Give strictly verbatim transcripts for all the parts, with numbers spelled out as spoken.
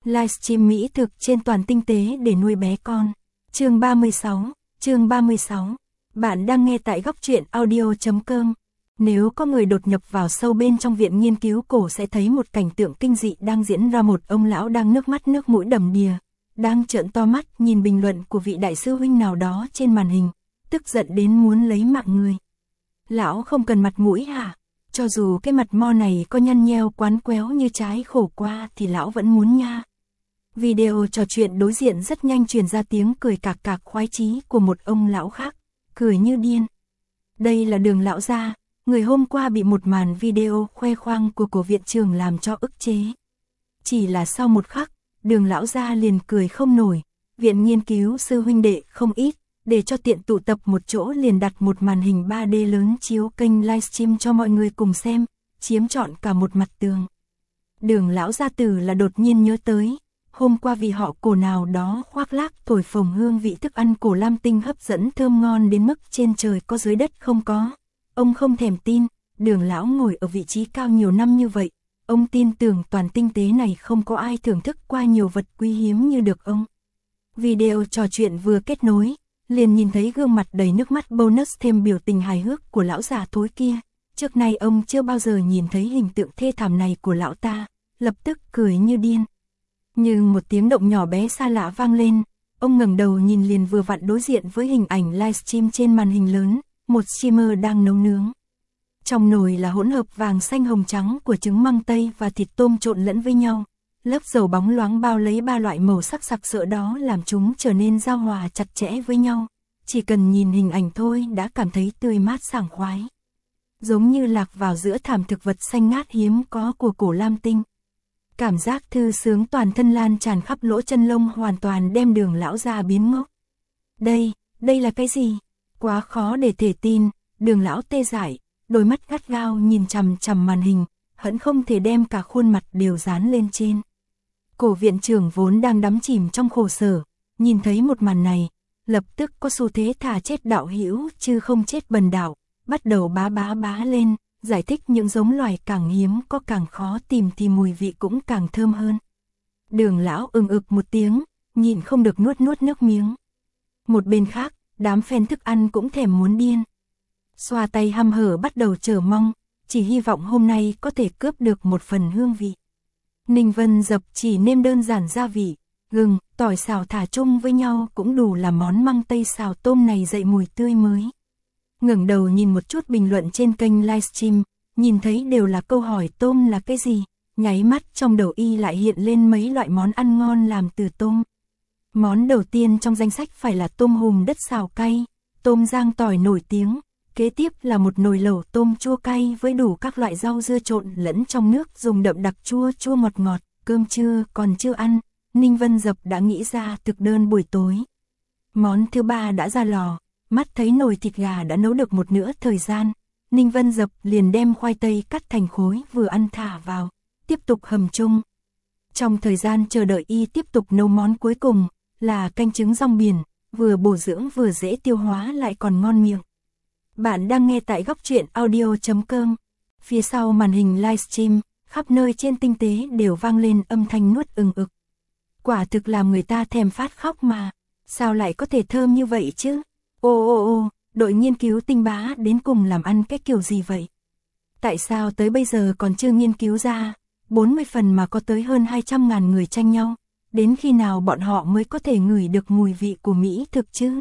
Livestream mỹ thực trên toàn tinh tế để nuôi bé con. Chương ba mươi sáu, chương ba mươi sáu. Bạn đang nghe tại góc truyện audio chấm com. Nếu có người đột nhập vào sâu bên trong viện nghiên cứu cổ sẽ thấy một cảnh tượng kinh dị đang diễn ra. Một ông lão đang nước mắt nước mũi đầm đìa, đang trợn to mắt nhìn bình luận của vị đại sư huynh nào đó trên màn hình, tức giận đến muốn lấy mạng người. Lão không cần mặt mũi hả? Cho dù cái mặt mo này có nhăn nheo quán quéo như trái khổ qua thì lão vẫn muốn nha. Video trò chuyện đối diện rất nhanh truyền ra tiếng cười cạc cạc khoái chí của một ông lão khác, cười như điên. Đây là Đường lão gia, người hôm qua bị một màn video khoe khoang của cổ viện trưởng làm cho ức chế. Chỉ là sau một khắc, Đường lão gia liền cười không nổi, viện nghiên cứu sư huynh đệ không ít, để cho tiện tụ tập một chỗ liền đặt một màn hình ba D lớn chiếu kênh livestream cho mọi người cùng xem, chiếm trọn cả một mặt tường. Đường lão gia tử là đột nhiên nhớ tới, hôm qua vì họ cổ nào đó khoác lác thổi phồng hương vị thức ăn cổ Lam Tinh hấp dẫn thơm ngon đến mức trên trời có dưới đất không có. Ông không thèm tin, Đường lão ngồi ở vị trí cao nhiều năm như vậy, ông tin tưởng toàn tinh tế này không có ai thưởng thức qua nhiều vật quý hiếm như được ông. Video trò chuyện vừa kết nối, liền nhìn thấy gương mặt đầy nước mắt bonus thêm biểu tình hài hước của lão già thối kia. Trước nay ông chưa bao giờ nhìn thấy hình tượng thê thảm này của lão ta, lập tức cười như điên. Nhưng một tiếng động nhỏ bé xa lạ vang lên, ông ngẩng đầu nhìn liền vừa vặn đối diện với hình ảnh livestream trên màn hình lớn, một streamer đang nấu nướng. Trong nồi là hỗn hợp vàng xanh hồng trắng của trứng măng tây và thịt tôm trộn lẫn với nhau. Lớp dầu bóng loáng bao lấy ba loại màu sắc sặc sỡ đó làm chúng trở nên giao hòa chặt chẽ với nhau. Chỉ cần nhìn hình ảnh thôi đã cảm thấy tươi mát sảng khoái. Giống như lạc vào giữa thảm thực vật xanh ngát hiếm có của cổ Lam Tinh. Cảm giác thư sướng toàn thân lan tràn khắp lỗ chân lông hoàn toàn đem Đường lão gia biến ngốc. Đây, đây là cái gì? Quá khó để thể tin, Đường lão tê dại, đôi mắt gắt gao nhìn chằm chằm màn hình, hận không thể đem cả khuôn mặt đều dán lên trên. Cổ viện trưởng vốn đang đắm chìm trong khổ sở, nhìn thấy một màn này, lập tức có xu thế thà chết đạo hữu chứ không chết bần đạo, bắt đầu bá bá bá lên, giải thích những giống loài càng hiếm có càng khó tìm thì mùi vị cũng càng thơm hơn. Đường lão ừng ực một tiếng, nhịn không được nuốt nuốt nước miếng. Một bên khác, đám fan thức ăn cũng thèm muốn điên. Xoa tay hăm hở bắt đầu chờ mong, chỉ hy vọng hôm nay có thể cướp được một phần hương vị. Ninh Vân Dập chỉ nêm đơn giản gia vị, gừng, tỏi xào thả chung với nhau cũng đủ làm món măng tây xào tôm này dậy mùi tươi mới. Ngẩng đầu nhìn một chút bình luận trên kênh livestream, nhìn thấy đều là câu hỏi tôm là cái gì, nháy mắt trong đầu y lại hiện lên mấy loại món ăn ngon làm từ tôm. Món đầu tiên trong danh sách phải là tôm hùm đất xào cay, tôm rang tỏi nổi tiếng, kế tiếp là một nồi lẩu tôm chua cay với đủ các loại rau dưa trộn lẫn trong nước dùng đậm đặc chua chua ngọt ngọt, cơm trưa còn chưa ăn, Ninh Vân Dập đã nghĩ ra thực đơn buổi tối. Món thứ ba đã ra lò, mắt thấy nồi thịt gà đã nấu được một nửa thời gian, Ninh Vân Dập liền đem khoai tây cắt thành khối vừa ăn thả vào, tiếp tục hầm chung. Trong thời gian chờ đợi y tiếp tục nấu món cuối cùng, là canh trứng rong biển, vừa bổ dưỡng vừa dễ tiêu hóa lại còn ngon miệng. Bạn đang nghe tại góc truyện audio chấm com. Phía sau màn hình livestream, khắp nơi trên tinh tế đều vang lên âm thanh nuốt ừng ực. Quả thực làm người ta thèm phát khóc mà, sao lại có thể thơm như vậy chứ? Ô ô ô, đội nghiên cứu tinh bá đến cùng làm ăn cái kiểu gì vậy? Tại sao tới bây giờ còn chưa nghiên cứu ra, bốn mươi phần mà có tới hơn hai trăm ngàn người tranh nhau, đến khi nào bọn họ mới có thể ngửi được mùi vị của mỹ thực chứ?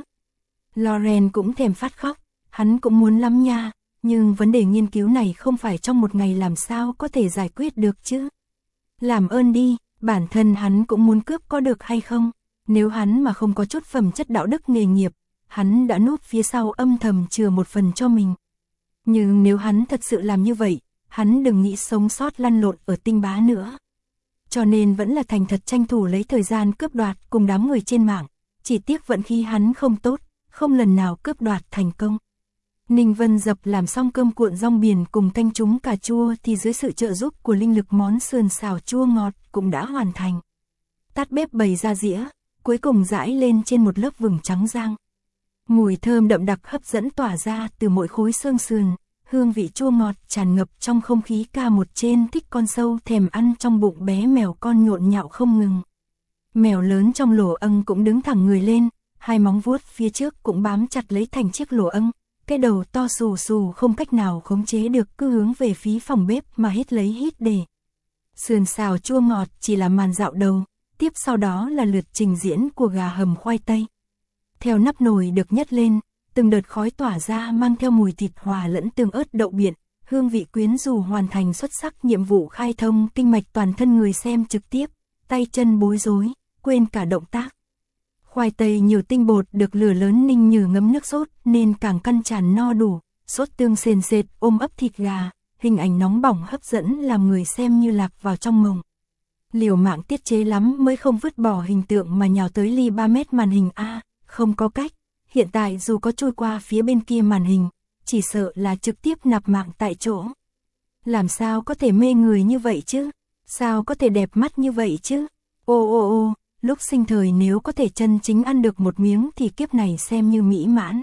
Loren cũng thèm phát khóc, hắn cũng muốn lắm nha, nhưng vấn đề nghiên cứu này không phải trong một ngày làm sao có thể giải quyết được chứ? Làm ơn đi, bản thân hắn cũng muốn cướp có được hay không? Nếu hắn mà không có chút phẩm chất đạo đức nghề nghiệp, hắn đã núp phía sau âm thầm chừa một phần cho mình. Nhưng nếu hắn thật sự làm như vậy, hắn đừng nghĩ sống sót lăn lộn ở tinh bá nữa. Cho nên vẫn là thành thật tranh thủ lấy thời gian cướp đoạt cùng đám người trên mạng, chỉ tiếc vận khí hắn không tốt, không lần nào cướp đoạt thành công. Ninh Vân Dập làm xong cơm cuộn rong biển cùng canh trúng cà chua thì dưới sự trợ giúp của linh lực món sườn xào chua ngọt cũng đã hoàn thành. Tắt bếp bày ra dĩa, cuối cùng rải lên trên một lớp vừng trắng rang. Mùi thơm đậm đặc hấp dẫn tỏa ra từ mỗi khối xương sườn, hương vị chua ngọt tràn ngập trong không khí. Ca một trên thích con sâu thèm ăn trong bụng bé mèo con nhộn nhạo không ngừng. Mèo lớn trong lỗ âng cũng đứng thẳng người lên, hai móng vuốt phía trước cũng bám chặt lấy thành chiếc lỗ âng, cái đầu to xù xù không cách nào khống chế được cứ hướng về phía phòng bếp mà hít lấy hít để. Sườn xào chua ngọt chỉ là màn dạo đầu, tiếp sau đó là lượt trình diễn của gà hầm khoai tây. Theo nắp nồi được nhấc lên, từng đợt khói tỏa ra mang theo mùi thịt hòa lẫn tương ớt đậu biển, hương vị quyến rũ hoàn thành xuất sắc nhiệm vụ khai thông kinh mạch toàn thân người xem trực tiếp, tay chân bối rối, quên cả động tác. Khoai tây nhiều tinh bột được lửa lớn ninh như ngấm nước sốt nên càng căn tràn no đủ, sốt tương sền sệt ôm ấp thịt gà, hình ảnh nóng bỏng hấp dẫn làm người xem như lạc vào trong mộng. Liều mạng tiết chế lắm mới không vứt bỏ hình tượng mà nhào tới ly ba mét màn hình A, không có cách, hiện tại dù có trôi qua phía bên kia màn hình, chỉ sợ là trực tiếp nạp mạng tại chỗ. Làm sao có thể mê người như vậy chứ? Sao có thể đẹp mắt như vậy chứ? Ô ô ô, lúc sinh thời nếu có thể chân chính ăn được một miếng thì kiếp này xem như mỹ mãn.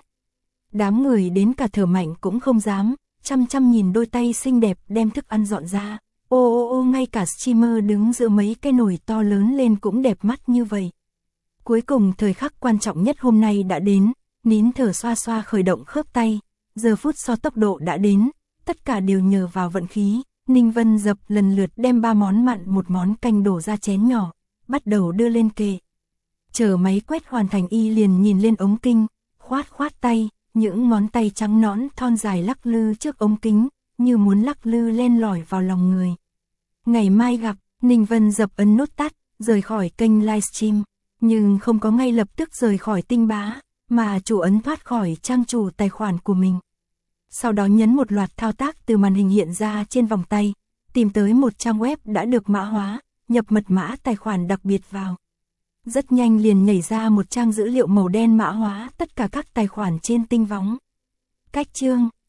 Đám người đến cả thở mạnh cũng không dám, chăm chăm nhìn đôi tay xinh đẹp đem thức ăn dọn ra. Ô ô ô, ngay cả streamer đứng giữa mấy cái nồi to lớn lên cũng đẹp mắt như vậy. Cuối cùng thời khắc quan trọng nhất hôm nay đã đến, nín thở xoa xoa khởi động khớp tay, giờ phút so tốc độ đã đến, tất cả đều nhờ vào vận khí. Ninh Vân Dập lần lượt đem ba món mặn một món canh đổ ra chén nhỏ, bắt đầu đưa lên kệ. Chờ máy quét hoàn thành y liền nhìn lên ống kinh, khoát khoát tay, những ngón tay trắng nõn thon dài lắc lư trước ống kính, như muốn lắc lư len lỏi vào lòng người. Ngày mai gặp, Ninh Vân Dập ấn nút tắt, rời khỏi kênh livestream, nhưng không có ngay lập tức rời khỏi Tinh Bá, mà chủ ấn thoát khỏi trang chủ tài khoản của mình. Sau đó nhấn một loạt thao tác từ màn hình hiện ra trên vòng tay, tìm tới một trang web đã được mã hóa, nhập mật mã tài khoản đặc biệt vào. Rất nhanh liền nhảy ra một trang dữ liệu màu đen mã hóa tất cả các tài khoản trên Tinh Võng. Cách chương